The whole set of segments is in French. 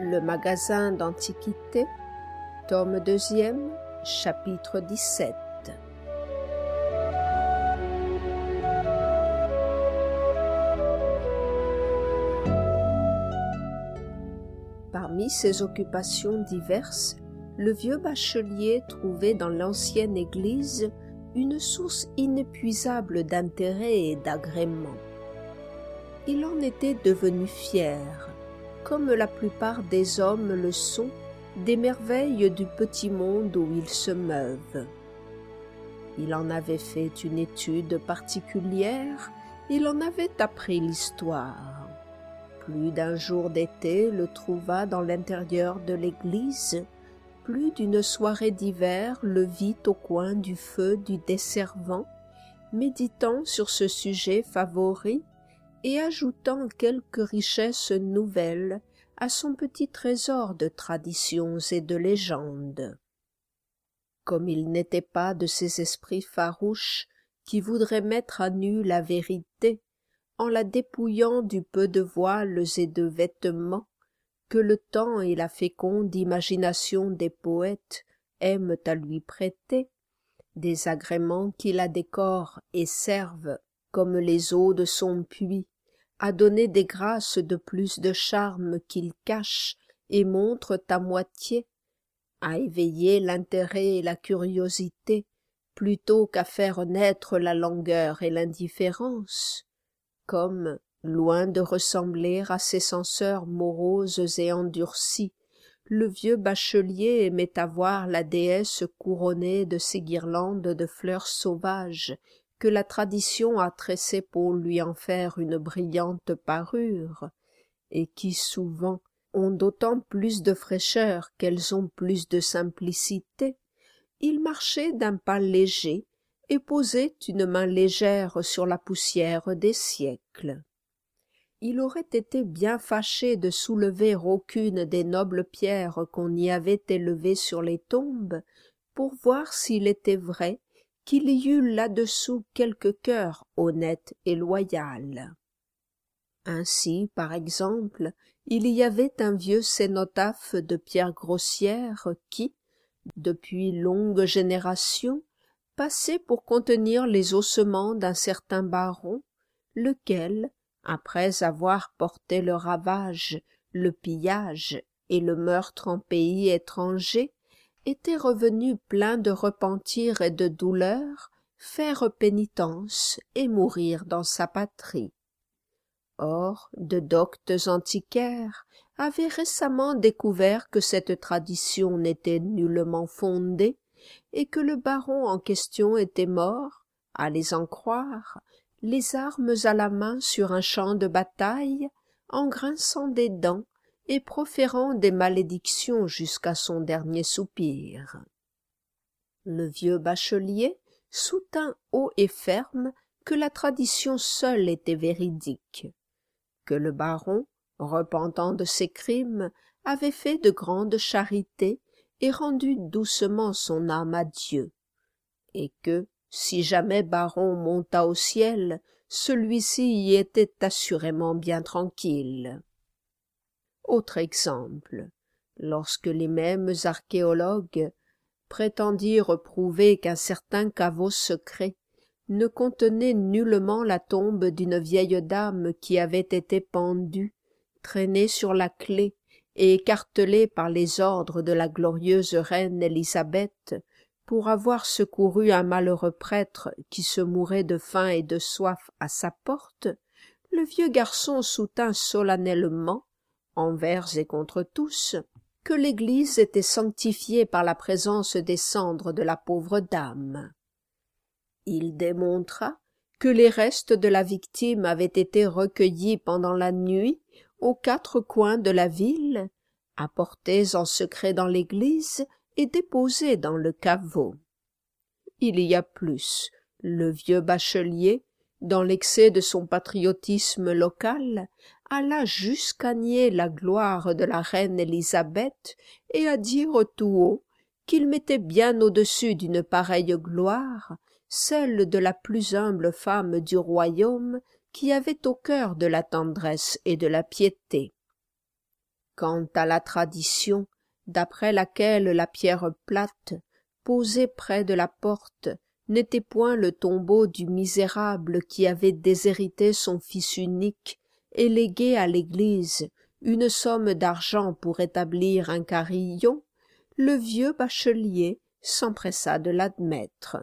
Le magasin d'Antiquités, tome 2e, chapitre 17. Parmi ses occupations diverses, le vieux bachelier trouvait dans l'ancienne église une source inépuisable d'intérêt et d'agrément. Il en était devenu fier, comme la plupart des hommes le sont, des merveilles du petit monde où ils se meuvent. Il en avait fait une étude particulière, il en avait appris l'histoire. Plus d'un jour d'été le trouva dans l'intérieur de l'église, plus d'une soirée d'hiver le vit au coin du feu du desservant, méditant sur ce sujet favori et ajoutant quelques richesses nouvelles à son petit trésor de traditions et de légendes. Comme il n'était pas de ces esprits farouches qui voudraient mettre à nu la vérité en la dépouillant du peu de voiles et de vêtements que le temps et la féconde imagination des poètes aiment à lui prêter, des agréments qui la décorent et servent, comme les eaux de son puits, à donner des grâces de plus de charme qu'ils cachent et montrent à moitié, à éveiller l'intérêt et la curiosité, plutôt qu'à faire naître la langueur et l'indifférence, comme, loin de ressembler à ces censeurs moroses et endurcis, le vieux bachelier aimait à voir la déesse couronnée de ces guirlandes de fleurs sauvages que la tradition a tressées pour lui en faire une brillante parure, et qui souvent ont d'autant plus de fraîcheur qu'elles ont plus de simplicité. Il marchait d'un pas léger et posait une main légère sur la poussière des siècles. Il aurait été bien fâché de soulever aucune des nobles pierres qu'on y avait élevées sur les tombes, pour voir s'il était vrai qu'il y eût là-dessous quelque cœur honnête et loyal. Ainsi, par exemple, il y avait un vieux cénotaphe de pierre grossière qui, depuis longues générations, passait pour contenir les ossements d'un certain baron, lequel, après avoir porté le ravage, le pillage et le meurtre en pays étranger, était revenu plein de repentir et de douleur, faire pénitence et mourir dans sa patrie. Or, de doctes antiquaires avaient récemment découvert que cette tradition n'était nullement fondée, et que le baron en question était mort, à les en croire, les armes à la main sur un champ de bataille, en grinçant des dents et proférant des malédictions jusqu'à son dernier soupir. Le vieux bachelier soutint haut et ferme que la tradition seule était véridique, que le baron, repentant de ses crimes, avait fait de grandes charités et rendu doucement son âme à Dieu, et que, si jamais baron monta au ciel, celui-ci y était assurément bien tranquille. Autre exemple, lorsque les mêmes archéologues prétendirent prouver qu'un certain caveau secret ne contenait nullement la tombe d'une vieille dame qui avait été pendue, traînée sur la clef et écartelée par les ordres de la glorieuse reine Élisabeth pour avoir secouru un malheureux prêtre qui se mourait de faim et de soif à sa porte, le vieux garçon soutint solennellement, envers et contre tous, que l'église était sanctifiée par la présence des cendres de la pauvre dame. Il démontra que les restes de la victime avaient été recueillis pendant la nuit aux quatre coins de la ville, apportés en secret dans l'église et déposés dans le caveau. Il y a plus, le vieux bachelier, dans l'excès de son patriotisme local, alla jusqu'à nier la gloire de la reine Élisabeth et à dire tout haut qu'il mettait bien au-dessus d'une pareille gloire celle de la plus humble femme du royaume qui avait au cœur de la tendresse et de la piété. Quant à la tradition, d'après laquelle la pierre plate, posée près de la porte, n'était point le tombeau du misérable qui avait déshérité son fils unique et légué à l'Église une somme d'argent pour établir un carillon, le vieux bachelier s'empressa de l'admettre.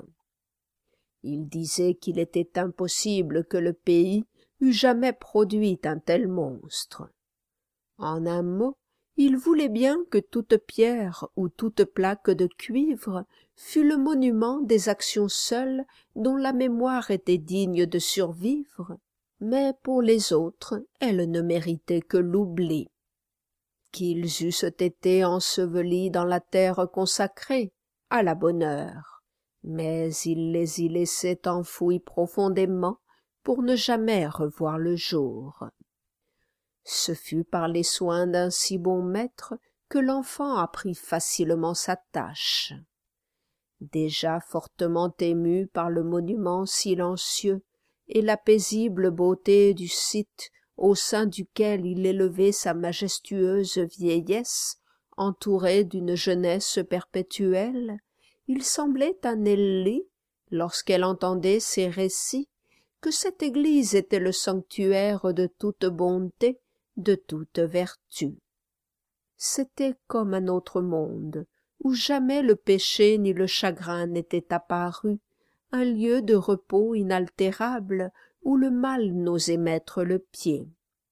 Il disait qu'il était impossible que le pays eût jamais produit un tel monstre. En un mot, il voulait bien que toute pierre ou toute plaque de cuivre fût le monument des actions seules dont la mémoire était digne de survivre, mais pour les autres elle ne méritait que l'oubli. Qu'ils eussent été ensevelis dans la terre consacrée, à la bonne heure, mais il les y laissait enfouis profondément pour ne jamais revoir le jour. Ce fut par les soins d'un si bon maître que l'enfant apprit facilement sa tâche. Déjà fortement ému par le monument silencieux et la paisible beauté du site au sein duquel il élevait sa majestueuse vieillesse, entourée d'une jeunesse perpétuelle, il semblait à Nelly, lorsqu'elle entendait ces récits, que cette église était le sanctuaire de toute bonté, de toute vertu. C'était comme un autre monde, où jamais le péché ni le chagrin n'étaient apparus, un lieu de repos inaltérable où le mal n'osait mettre le pied.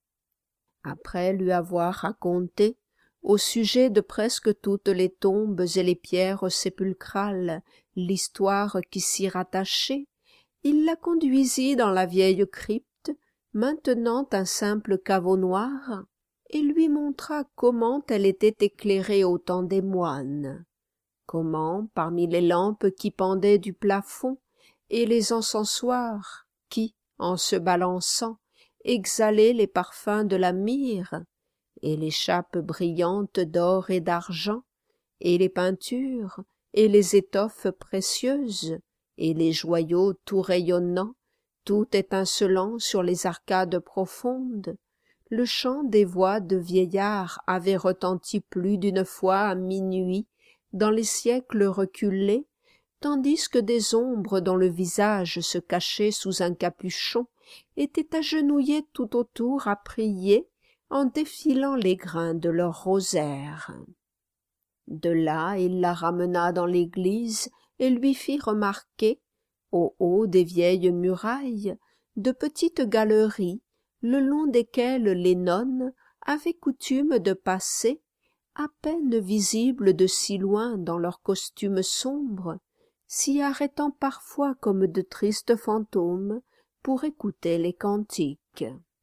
Après lui avoir raconté, au sujet de presque toutes les tombes et les pierres sépulcrales, l'histoire qui s'y rattachait, il la conduisit dans la vieille crypte, maintenant un simple caveau noir, et lui montra comment elle était éclairée au temps des moines, comment, parmi les lampes qui pendaient du plafond, et les encensoirs qui, en se balançant, exhalaient les parfums de la myrrhe, et les chapes brillantes d'or et d'argent, et les peintures, et les étoffes précieuses, et les joyaux tout rayonnants, tout étincelant sur les arcades profondes, le chant des voix de vieillards avait retenti plus d'une fois à minuit dans les siècles reculés, tandis que des ombres dont le visage se cachait sous un capuchon étaient agenouillées tout autour à prier en défilant les grains de leur rosaire. De là il la ramena dans l'église et lui fit remarquer, au haut des vieilles murailles, de petites galeries, le long desquelles les nonnes avaient coutume de passer, à peine visibles de si loin dans leurs costumes sombres, s'y arrêtant parfois comme de tristes fantômes pour écouter les cantiques.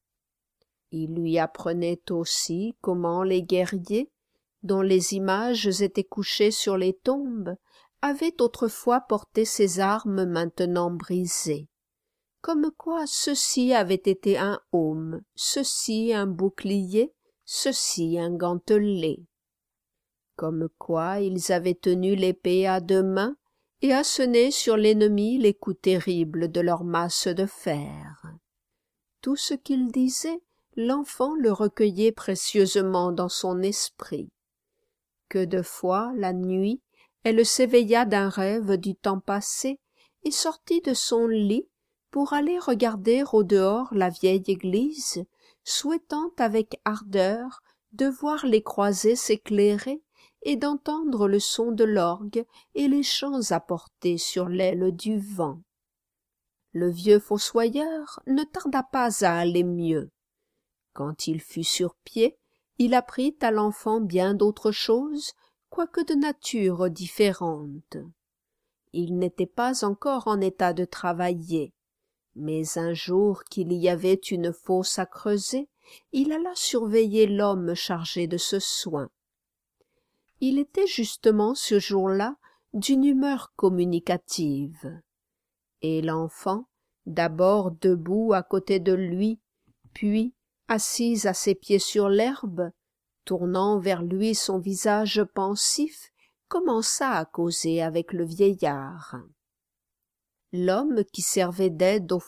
Il lui apprenait aussi comment les guerriers, dont les images étaient couchées sur les tombes, avaient autrefois porté ces armes maintenant brisées, comme quoi ceci avait été un aume, ceci un bouclier, ceci un gantelet, comme quoi ils avaient tenu l'épée à deux mains et assené sur l'ennemi les coups terribles de leurs masses de fer. Tout ce qu'il disait, l'enfant le recueillait précieusement dans son esprit. Que de fois, la nuit, elle s'éveilla d'un rêve du temps passé et sortit de son lit pour aller regarder au dehors la vieille église, souhaitant avec ardeur de voir les croisées s'éclairer et d'entendre le son de l'orgue et les chants apportés sur l'aile du vent. Le vieux fossoyeur ne tarda pas à aller mieux. Quand il fut sur pied, il apprit à l'enfant bien d'autres choses, quoique de nature différente. Il n'était pas encore en état de travailler, mais un jour qu'il y avait une fosse à creuser, il alla surveiller l'homme chargé de ce soin. Il était justement ce jour-là d'une humeur communicative, et l'enfant, d'abord debout à côté de lui, puis assise à ses pieds sur l'herbe, tournant vers lui son visage pensif, commença à causer avec le vieillard. L'homme qui servait d'aide au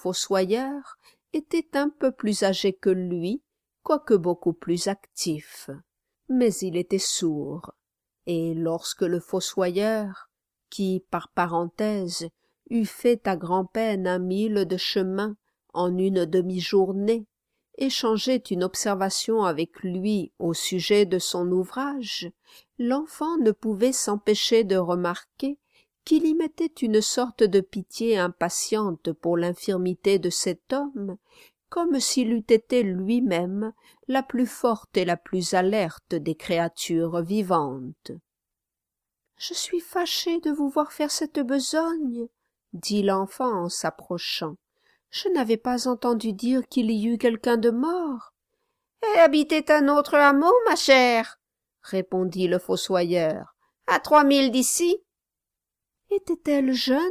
fossoyeur était un peu plus âgé que lui, quoique beaucoup plus actif. mais il était sourd, et lorsque le fossoyeur, qui, par parenthèse, eût fait à grand-peine 1 mille de chemin en une demi-journée, échangeait une observation avec lui au sujet de son ouvrage, l'enfant ne pouvait s'empêcher de remarquer qu'il y mettait une sorte de pitié impatiente pour l'infirmité de cet homme, comme s'il eût été lui-même la plus forte et la plus alerte des créatures vivantes. « Je suis fâché de vous voir faire cette besogne, » dit l'enfant en s'approchant. « Je n'avais pas entendu dire qu'il y eût quelqu'un de mort. »« Elle habitait un autre hameau, ma chère, » répondit le fossoyeur, « à 3 milles d'ici. »« Était-elle jeune ?»«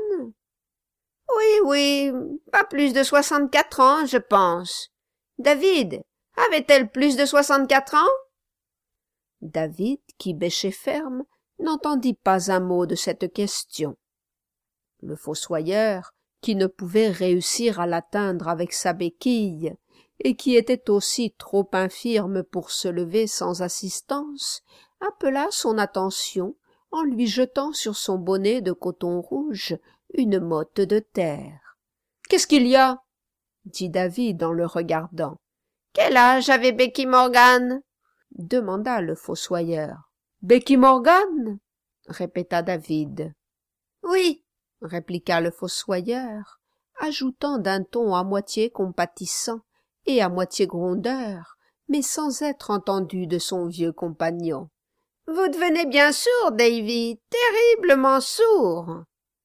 Oui, pas plus de 64 ans, je pense. David, avait-elle plus de 64 ans ?» David, qui bêchait ferme, n'entendit pas un mot de cette question. Le fossoyeur, qui ne pouvait réussir à l'atteindre avec sa béquille, et qui était aussi trop infirme pour se lever sans assistance, appela son attention en lui jetant sur son bonnet de coton rouge une motte de terre. « Qu'est-ce qu'il y a ?» dit David en le regardant. « Quel âge avait Becky Morgan ?» demanda le fossoyeur. « Becky Morgan ?» répéta David. « Oui, » répliqua le fossoyeur, ajoutant d'un ton à moitié compatissant et à moitié grondeur, mais sans être entendu de son vieux compagnon. « Vous devenez bien sourd, Davy, terriblement sourd. »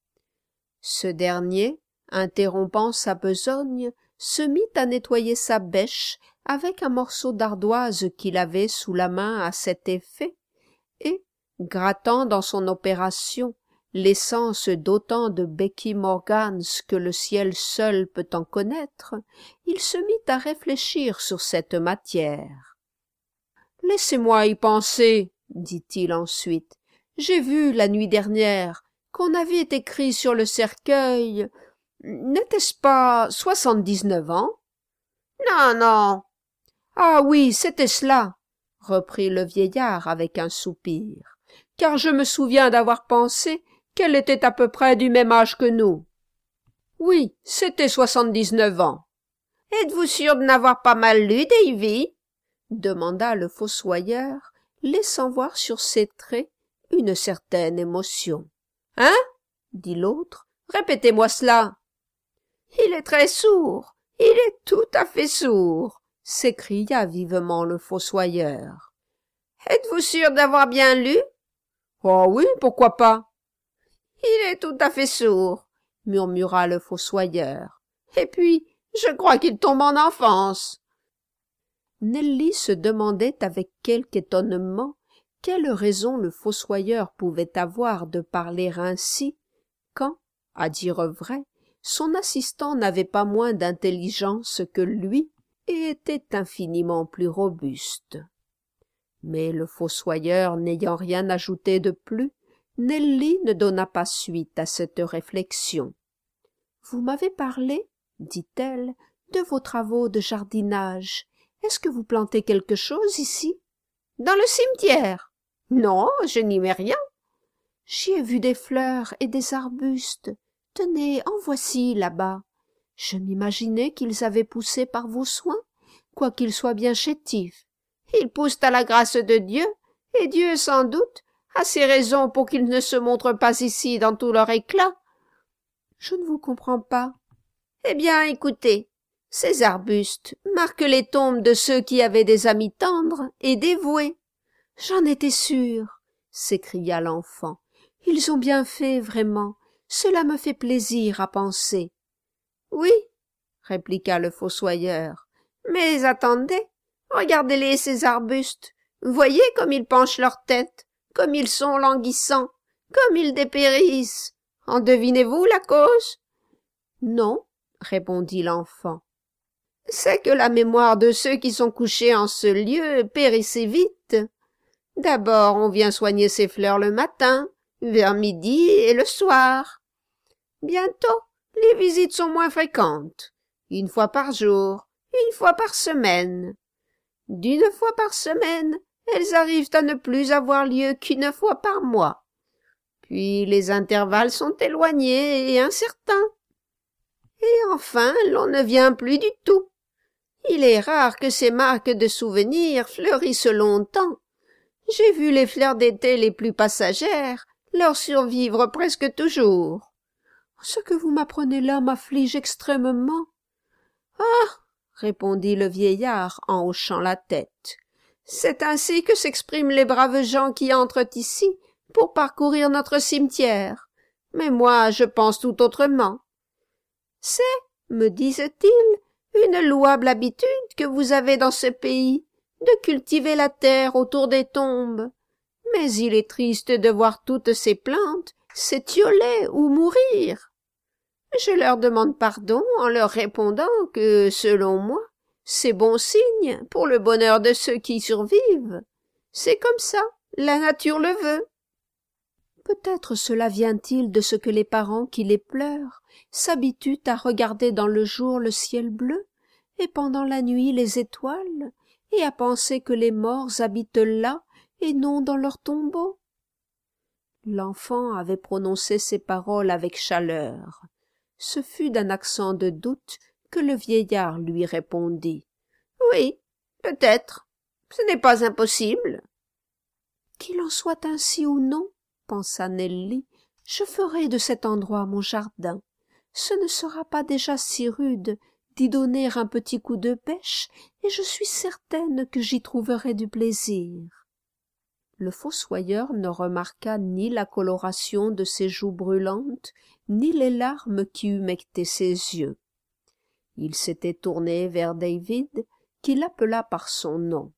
Ce dernier, interrompant sa besogne, se mit à nettoyer sa bêche avec un morceau d'ardoise qu'il avait sous la main à cet effet, et, grattant dans son opération l'essence d'autant de Becky Morgans que le ciel seul peut en connaître, il se mit à réfléchir sur cette matière. « Laissez-moi y penser, » dit-il ensuite. « J'ai vu la nuit dernière qu'on avait écrit sur le cercueil. N'était-ce pas 79 ans ?»« Non, non. »« Ah oui, c'était cela, » reprit le vieillard avec un soupir, « car je me souviens d'avoir pensé qu'elle était à peu près du même âge que nous. »« Oui, c'était 79 ans. »« Êtes-vous sûr de n'avoir pas mal lu, Davy ?» demanda le fossoyeur, laissant voir sur ses traits une certaine émotion. « Hein ?» dit l'autre. « Répétez-moi cela. »« Il est très sourd, il est tout à fait sourd, » s'écria vivement le fossoyeur. « Êtes-vous sûr d'avoir bien lu ?»« Oh oui, pourquoi pas ?»« Il est tout à fait sourd, » murmura le fossoyeur. « Et puis, je crois qu'il tombe en enfance. » Nelly se demandait avec quelque étonnement quelle raison le fossoyeur pouvait avoir de parler ainsi, quand, à dire vrai, son assistant n'avait pas moins d'intelligence que lui et était infiniment plus robuste. Mais le fossoyeur n'ayant rien ajouté de plus, Nelly ne donna pas suite à cette réflexion. « Vous m'avez parlé, dit-elle, de vos travaux de jardinage. Est-ce que vous plantez quelque chose ici ? » « Dans le cimetière. »« Non, je n'y mets rien. »« J'y ai vu des fleurs et des arbustes. Tenez, en voici là-bas. Je m'imaginais qu'ils avaient poussé par vos soins, quoiqu'ils soient bien chétifs. Ils poussent à la grâce de Dieu, et Dieu, sans doute, a ses raisons pour qu'ils ne se montrent pas ici dans tout leur éclat. »« Je ne vous comprends pas. »« Eh bien, écoutez. Ces arbustes marquent les tombes de ceux qui avaient des amis tendres et dévoués. »« J'en étais sûre, » s'écria l'enfant. « Ils ont bien fait, vraiment. Cela me fait plaisir à penser. »« Oui, » répliqua le fossoyeur. « Mais attendez, regardez-les, ces arbustes. Voyez comme ils penchent leur tête, comme ils sont languissants, comme ils dépérissent. En devinez-vous la cause ? » « Non, » répondit l'enfant. « C'est que la mémoire de ceux qui sont couchés en ce lieu périssait vite. D'abord on vient soigner ces fleurs le matin, vers midi et le soir. Bientôt les visites sont moins fréquentes, 1 fois par jour, 1 fois par semaine. D'1 fois par semaine, Elles arrivent à ne plus avoir lieu qu'1 fois par mois. Puis les intervalles sont éloignés et incertains. Et enfin, l'on ne vient plus du tout. Il est rare que ces marques de souvenirs fleurissent longtemps. J'ai vu les fleurs d'été les plus passagères leur survivre presque toujours. Ce que vous m'apprenez là m'afflige extrêmement. Ah, répondit le vieillard en hochant la tête. C'est ainsi que s'expriment les braves gens qui entrent ici pour parcourir notre cimetière. Mais moi, je pense tout autrement. C'est, me disent-ils, une louable habitude que vous avez dans ce pays, de cultiver la terre autour des tombes. Mais il est triste de voir toutes ces plantes s'étioler ou mourir. Je leur demande pardon en leur répondant que, selon moi, c'est bon signe pour le bonheur de ceux qui survivent. C'est comme ça, la nature le veut. Peut-être cela vient-il de ce que les parents qui les pleurent s'habituent à regarder dans le jour le ciel bleu et pendant la nuit les étoiles, et à penser que les morts habitent là et non dans leur tombeau. L'enfant avait prononcé ces paroles avec chaleur. Ce fut d'un accent de doute que le vieillard lui répondit. « Oui, peut-être. Ce n'est pas impossible. » « Qu'il en soit ainsi ou non, pensa Nelly, je ferai de cet endroit mon jardin. Ce ne sera pas déjà si rude d'y donner un petit coup de bêche, et je suis certaine que j'y trouverai du plaisir. » Le fossoyeur ne remarqua ni la coloration de ses joues brûlantes, ni les larmes qui humectaient ses yeux. Il s'était tourné vers David, qui l'appela par son nom.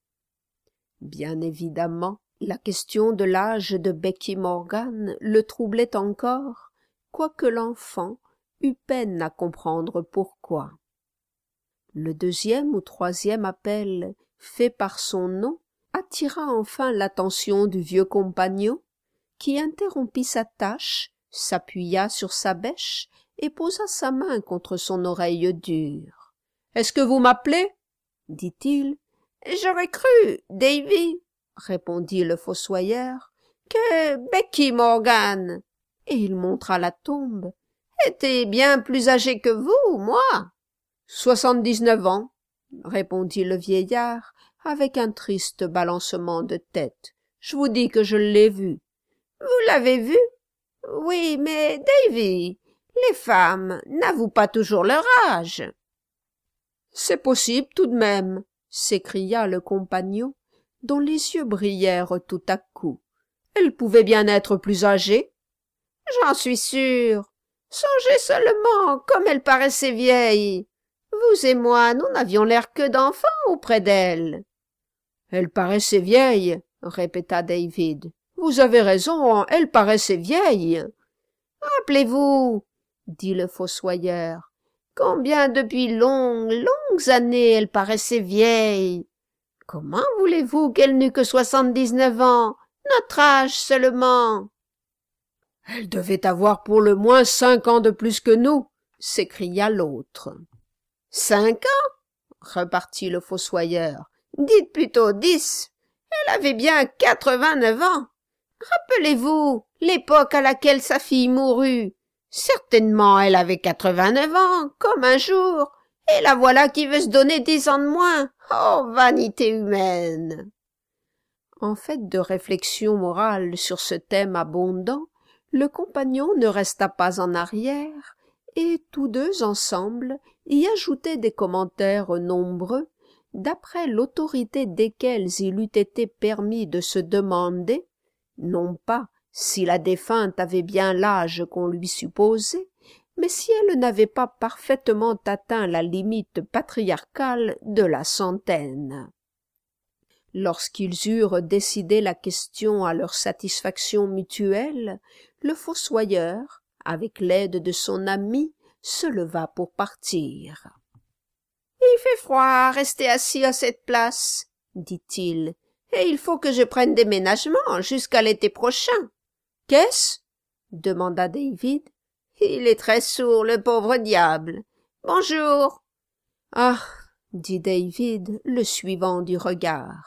Bien évidemment, la question de l'âge de Becky Morgan le troublait encore, quoique l'enfant eût peine à comprendre pourquoi. Le 2e ou 3e appel, fait par son nom, attira enfin l'attention du vieux compagnon, qui interrompit sa tâche, s'appuya sur sa bêche et posa sa main contre son oreille dure. « Est-ce que vous m'appelez » dit-il. « J'aurais cru, Davy, » répondit le fossoyeur, « que Becky Morgan, » et il montra la tombe, « était bien plus âgée que vous, moi. » « 79 ans, » répondit le vieillard, avec un triste balancement de tête. « Je vous dis que je l'ai vue. »« Vous l'avez vue? Oui, mais, Davy, les femmes n'avouent pas toujours leur âge. »« C'est possible tout de même, » s'écria le compagnon, dont les yeux brillèrent tout à coup. « Elle pouvait bien être plus âgée. »« J'en suis sûr. Songez seulement comme elle paraissait vieille. Vous et moi, nous n'avions l'air que d'enfants auprès d'elle. »« Elle paraissait vieille, » répéta David. « Vous avez raison, elle paraissait vieille. »« Rappelez-vous, » dit le fossoyeur, « combien depuis longues années elle paraissait vieille. Comment voulez-vous qu'elle n'eût que 79 ans, notre âge seulement ?»« Elle devait avoir pour le moins 5 ans de plus que nous, » s'écria l'autre. « 5 ans, repartit le fossoyeur. Dites plutôt 10. Elle avait bien 89 ans. Rappelez-vous l'époque à laquelle sa fille mourut. Certainement elle avait 89 ans, comme un jour, et la voilà qui veut se donner 10 ans de moins. Oh, vanité humaine! En fait de réflexion morale sur ce thème abondant, le compagnon ne resta pas en arrière, et tous deux ensemble y ajoutaient des commentaires nombreux, d'après l'autorité desquels il eût été permis de se demander, non pas si la défunte avait bien l'âge qu'on lui supposait, mais si elle n'avait pas parfaitement atteint la limite patriarcale de la centaine. Lorsqu'ils eurent décidé la question à leur satisfaction mutuelle, le fossoyeur, avec l'aide de son ami, se leva pour partir. « Il fait froid à rester assis à cette place, » dit-il, « et il faut que je prenne des ménagements jusqu'à l'été prochain. »« Qu'est-ce » demanda David. « Il est très sourd, le pauvre diable. Bonjour. »« Ah » dit David, le suivant du regard, «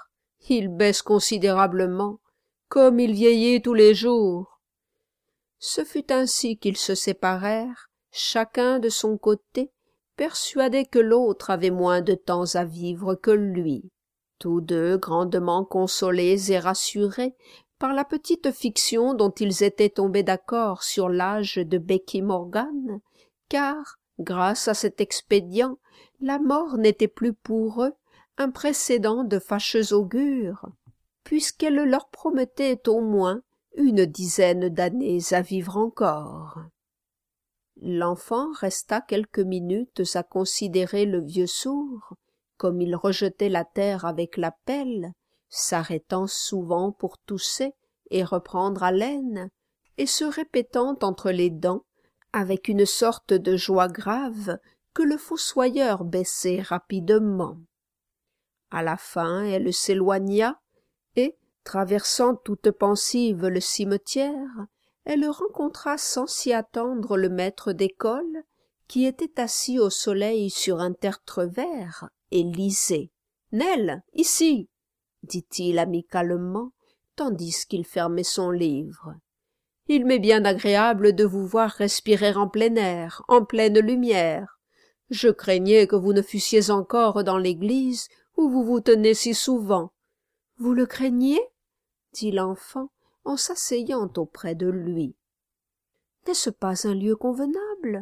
Il baisse considérablement, comme il vieillit tous les jours. » Ce fut ainsi qu'ils se séparèrent, chacun de son côté, persuadés que l'autre avait moins de temps à vivre que lui, tous deux grandement consolés et rassurés par la petite fiction dont ils étaient tombés d'accord sur l'âge de Becky Morgan, car, grâce à cet expédient, la mort n'était plus pour eux un précédent de fâcheux augure, puisqu'elle leur promettait au moins une dizaine d'années à vivre encore. L'enfant resta quelques minutes à considérer le vieux sourd, comme il rejetait la terre avec la pelle, s'arrêtant souvent pour tousser et reprendre haleine, et se répétant entre les dents, avec une sorte de joie grave, que le fossoyeur baissait rapidement. À la fin, elle s'éloigna, et, traversant toute pensive le cimetière, elle rencontra sans s'y attendre le maître d'école, qui était assis au soleil sur un tertre vert et lisait. « Nell, ici !» dit-il amicalement, tandis qu'il fermait son livre. « Il m'est bien agréable de vous voir respirer en plein air, en pleine lumière. Je craignais que vous ne fussiez encore dans l'église où vous vous tenez si souvent. »« Vous le craignez ?» dit l'enfant en s'asseyant auprès de lui. « N'est-ce pas un lieu convenable ? » ?»«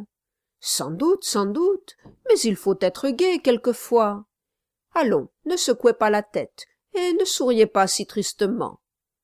Sans doute, mais il faut être gai quelquefois. Allons, ne secouez pas la tête, et ne souriez pas si tristement. »«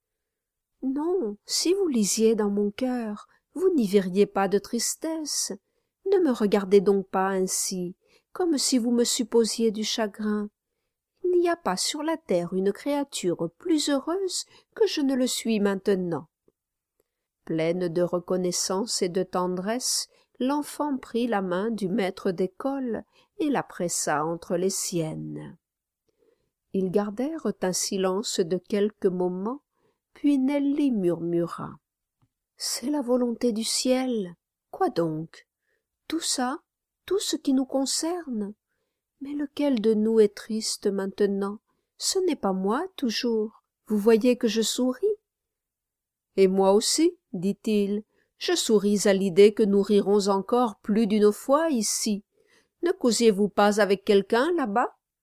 Non, si vous lisiez dans mon cœur, vous n'y verriez pas de tristesse. Ne me regardez donc pas ainsi, comme si vous me supposiez du chagrin. Il n'y a pas sur la terre une créature plus heureuse que je ne le suis maintenant. » Pleine de reconnaissance et de tendresse, l'enfant prit la main du maître d'école et la pressa entre les siennes. Ils gardèrent un silence de quelques moments, puis Nelly murmura. « C'est la volonté du ciel. Quoi donc? Tout ça, tout ce qui nous concerne. Mais lequel de nous est triste maintenant? Ce n'est pas moi, toujours. Vous voyez que je souris. »« Et moi aussi, dit-il, je souris à l'idée que nous rirons encore plus d'une fois ici. Ne causiez-vous pas avec quelqu'un là-bas? »« Oui. » »«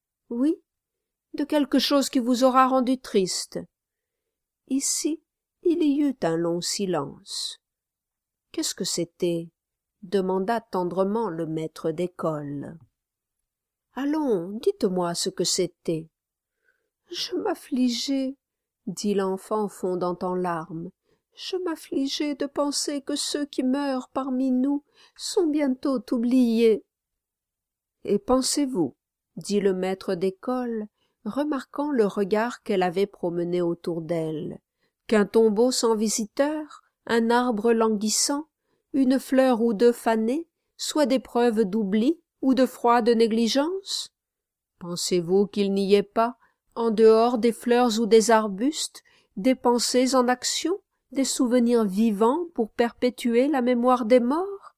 De quelque chose qui vous aura rendu triste. » Ici, il y eut un long silence. « Qu'est-ce que c'était ?» demanda tendrement le maître d'école. « Allons, dites-moi ce que c'était. »« Je m'affligeais, » dit l'enfant fondant en larmes. « Je m'affligeais de penser que ceux qui meurent parmi nous sont bientôt oubliés. »« Et pensez-vous, » dit le maître d'école, remarquant le regard qu'elle avait promené autour d'elle, qu'un tombeau sans visiteur, un arbre languissant, une fleur ou deux fanée, soit des preuves d'oubli ou de froide négligence? Pensez-vous qu'il n'y ait pas, en dehors des fleurs ou des arbustes, des pensées en action, des souvenirs vivants pour perpétuer la mémoire des morts?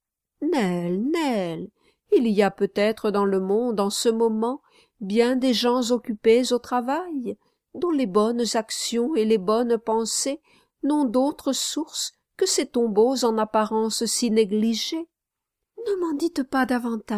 Nell, il y a peut-être dans le monde en ce moment bien des gens occupés au travail, dont les bonnes actions et les bonnes pensées n'ont d'autre source que ces tombeaux en apparence si négligés. « Ne m'en dites pas davantage, »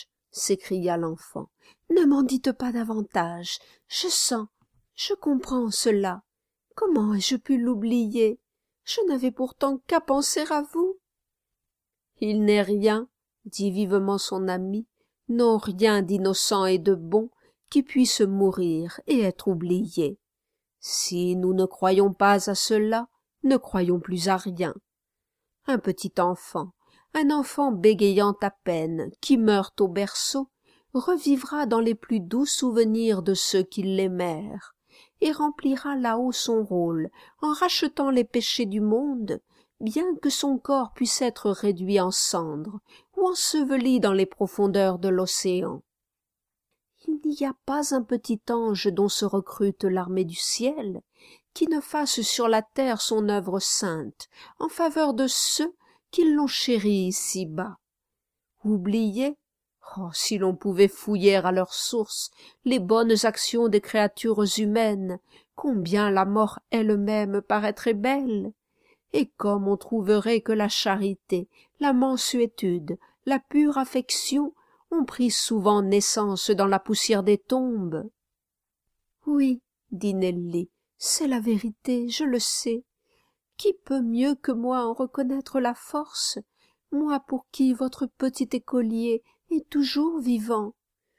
s'écria l'enfant. « Ne m'en dites pas davantage. Je sens, je comprends cela. Comment ai-je pu l'oublier? Je n'avais pourtant qu'à penser à vous. »« Il n'est rien, » dit vivement son ami, « non rien d'innocent et de bon qui puisse mourir et être oublié. Si nous ne croyons pas à cela, ne croyons plus à rien. Un petit enfant, un enfant bégayant à peine, qui meurt au berceau, revivra dans les plus doux souvenirs de ceux qui l'aimèrent, et remplira là-haut son rôle en rachetant les péchés du monde, bien que son corps puisse être réduit en cendres ou enseveli dans les profondeurs de l'océan. Il n'y a pas un petit ange dont se recrute l'armée du ciel qui ne fasse sur la terre son œuvre sainte en faveur de ceux qui l'ont chéri ici-bas. Oublié, Oh, si l'on pouvait fouiller à leur source les bonnes actions des créatures humaines, combien la mort elle-même paraîtrait belle! Et comme on trouverait que la charité, la mansuétude, la pure affection ont pris souvent naissance dans la poussière des tombes. Oui, dit Nelly, c'est la vérité, je le sais. Qui peut mieux que moi en reconnaître la force, moi pour qui votre petit écolier est toujours vivant?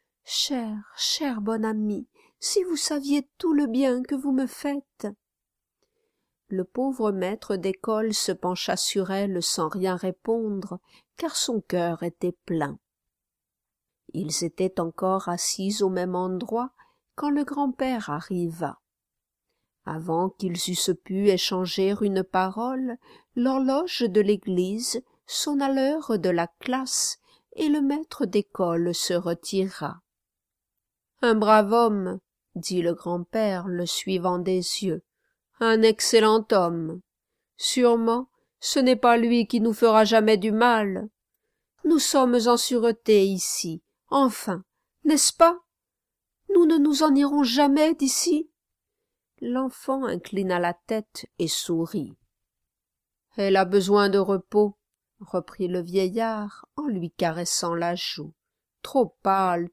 Cher bon ami, si vous saviez tout le bien que vous me faites. Le pauvre maître d'école se pencha sur elle sans rien répondre, car son cœur était plein. Ils étaient encore assis au même endroit quand le grand-père arriva. Avant qu'ils eussent pu échanger une parole, l'horloge de l'église sonna l'heure de la classe et le maître d'école se retira. « Un brave homme, » dit le grand-père, le suivant des yeux. « Un excellent homme. Sûrement, ce n'est pas lui qui nous fera jamais du mal. Nous sommes en sûreté ici, enfin, n'est-ce pas? Nous ne nous en irons jamais d'ici. » L'enfant inclina la tête et sourit. « Elle a besoin de repos, » reprit le vieillard en lui caressant la joue. « Trop pâle,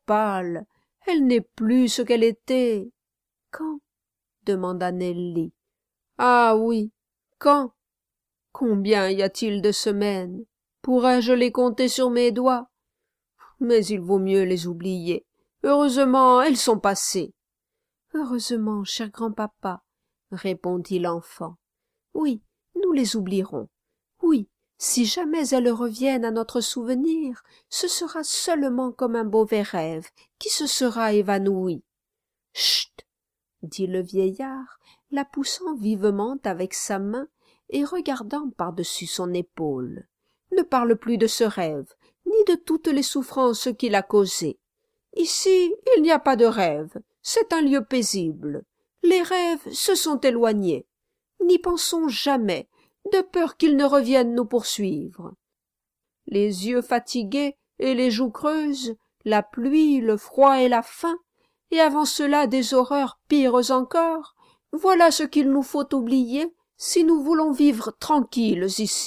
elle n'est plus ce qu'elle était. »« Quand ?» demanda Nelly. « Ah oui, quand? Combien y a-t-il de semaines? Pourrais-je les compter sur mes doigts? Mais il vaut mieux les oublier. Heureusement, elles sont passées. »« Heureusement, cher grand-papa, » répondit l'enfant. « Oui, nous les oublierons. Oui, si jamais elles reviennent à notre souvenir, ce sera seulement comme un mauvais rêve qui se sera évanoui. »« Chut !» dit le vieillard, la poussant vivement avec sa main et regardant par-dessus son épaule. « Ne parle plus de ce rêve, ni de toutes les souffrances qu'il a causées. Ici, il n'y a pas de rêve, c'est un lieu paisible. Les rêves se sont éloignés. N'y pensons jamais, de peur qu'ils ne reviennent nous poursuivre. Les yeux fatigués et les joues creuses, la pluie, le froid et la faim, et avant cela des horreurs pires encore, voilà ce qu'il nous faut oublier si nous voulons vivre tranquilles ici. »«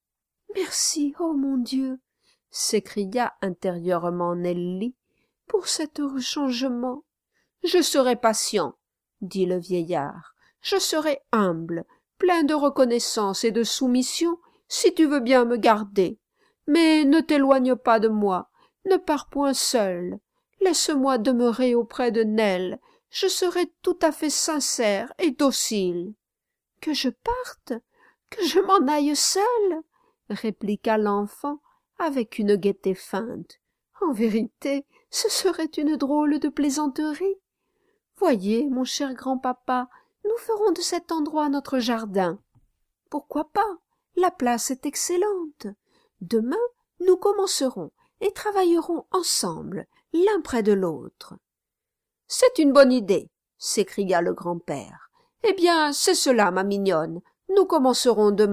Merci, ô mon Dieu !» s'écria intérieurement Nelly, « pour cet heureux changement. »« Je serai patient, » dit le vieillard, « je serai humble, plein de reconnaissance et de soumission, si tu veux bien me garder. Mais ne t'éloigne pas de moi, ne pars point seul. Laisse-moi demeurer auprès de Nell, je serai tout à fait sincère et docile. »« Que je parte? Que je m'en aille seule ?» répliqua l'enfant avec une gaieté feinte. « En vérité, ce serait une drôle de plaisanterie. Voyez, mon cher grand-papa, nous ferons de cet endroit notre jardin. Pourquoi pas? La place est excellente. Demain, nous commencerons et travaillerons ensemble, l'un près de l'autre. »« C'est une bonne idée, » s'écria le grand-père. « Eh bien, c'est cela, ma mignonne, nous commencerons demain. »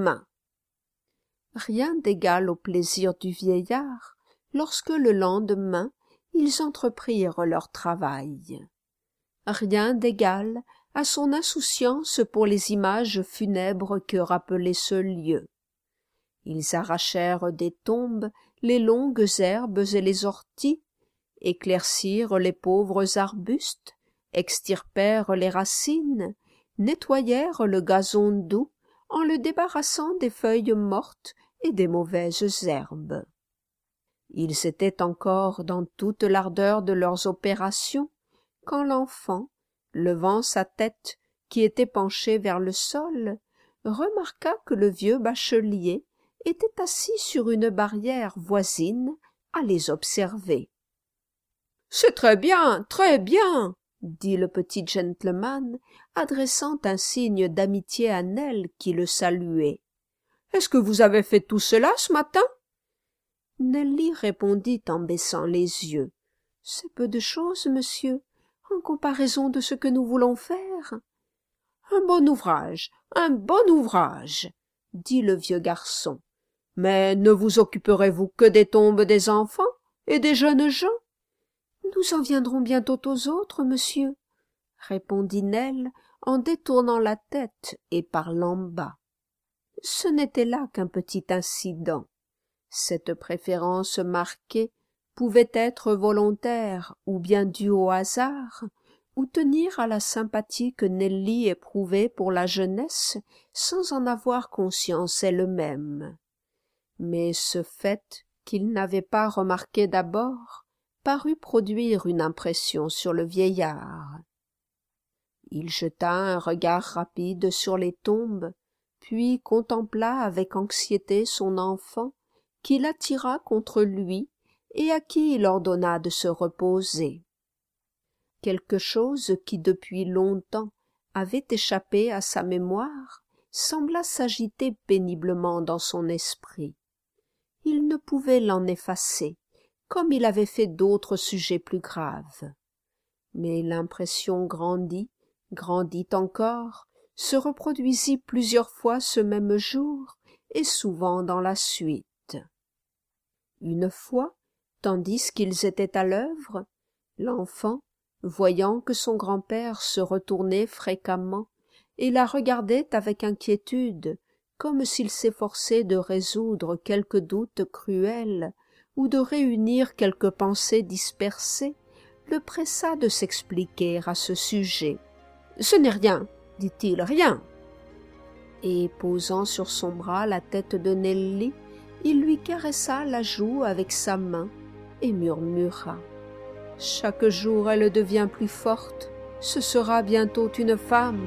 Rien d'égal au plaisir du vieillard lorsque le lendemain ils entreprirent leur travail. Rien d'égal à son insouciance pour les images funèbres que rappelait ce lieu. Ils arrachèrent des tombes les longues herbes et les orties, éclaircirent les pauvres arbustes, extirpèrent les racines, nettoyèrent le gazon doux en le débarrassant des feuilles mortes et des mauvaises herbes. Ils étaient encore dans toute l'ardeur de leurs opérations quand l'enfant, levant sa tête qui était penchée vers le sol, remarqua que le vieux bachelier était assis sur une barrière voisine à les observer. « C'est très bien, dit le petit gentleman, adressant un signe d'amitié à Nell qui le saluait. « Est-ce que vous avez fait tout cela ce matin ?» Nelly répondit en baissant les yeux. « C'est peu de chose, monsieur, en comparaison de ce que nous voulons faire. »« Un bon ouvrage, dit le vieux garçon. « Mais ne vous occuperez-vous que des tombes des enfants et des jeunes gens? Nous en viendrons bientôt aux autres, monsieur, répondit Nell en détournant la tête et parlant bas. Ce n'était là qu'un petit incident. Cette préférence marquée pouvait être volontaire ou bien due au hasard, ou tenir à la sympathie que Nelly éprouvait pour la jeunesse sans en avoir conscience elle-même. Mais ce fait qu'il n'avait pas remarqué d'abord parut produire une impression sur le vieillard. Il jeta un regard rapide sur les tombes, puis contempla avec anxiété son enfant, qui l'attira contre lui et à qui il ordonna de se reposer. Quelque chose qui depuis longtemps avait échappé à sa mémoire sembla s'agiter péniblement dans son esprit. Il ne pouvait l'en effacer, comme il avait fait d'autres sujets plus graves. Mais l'impression grandit encore, se reproduisit plusieurs fois ce même jour et souvent dans la suite. Une fois, tandis qu'ils étaient à l'œuvre, l'enfant, voyant que son grand-père se retournait fréquemment et la regardait avec inquiétude, comme s'il s'efforçait de résoudre quelque doute cruel ou de réunir quelque pensée dispersée, le pressa de s'expliquer à ce sujet. « Ce n'est rien, dit-il, rien. » Et posant sur son bras la tête de Nelly, il lui caressa la joue avec sa main et murmura: « Chaque jour elle devient plus forte, ce sera bientôt une femme. »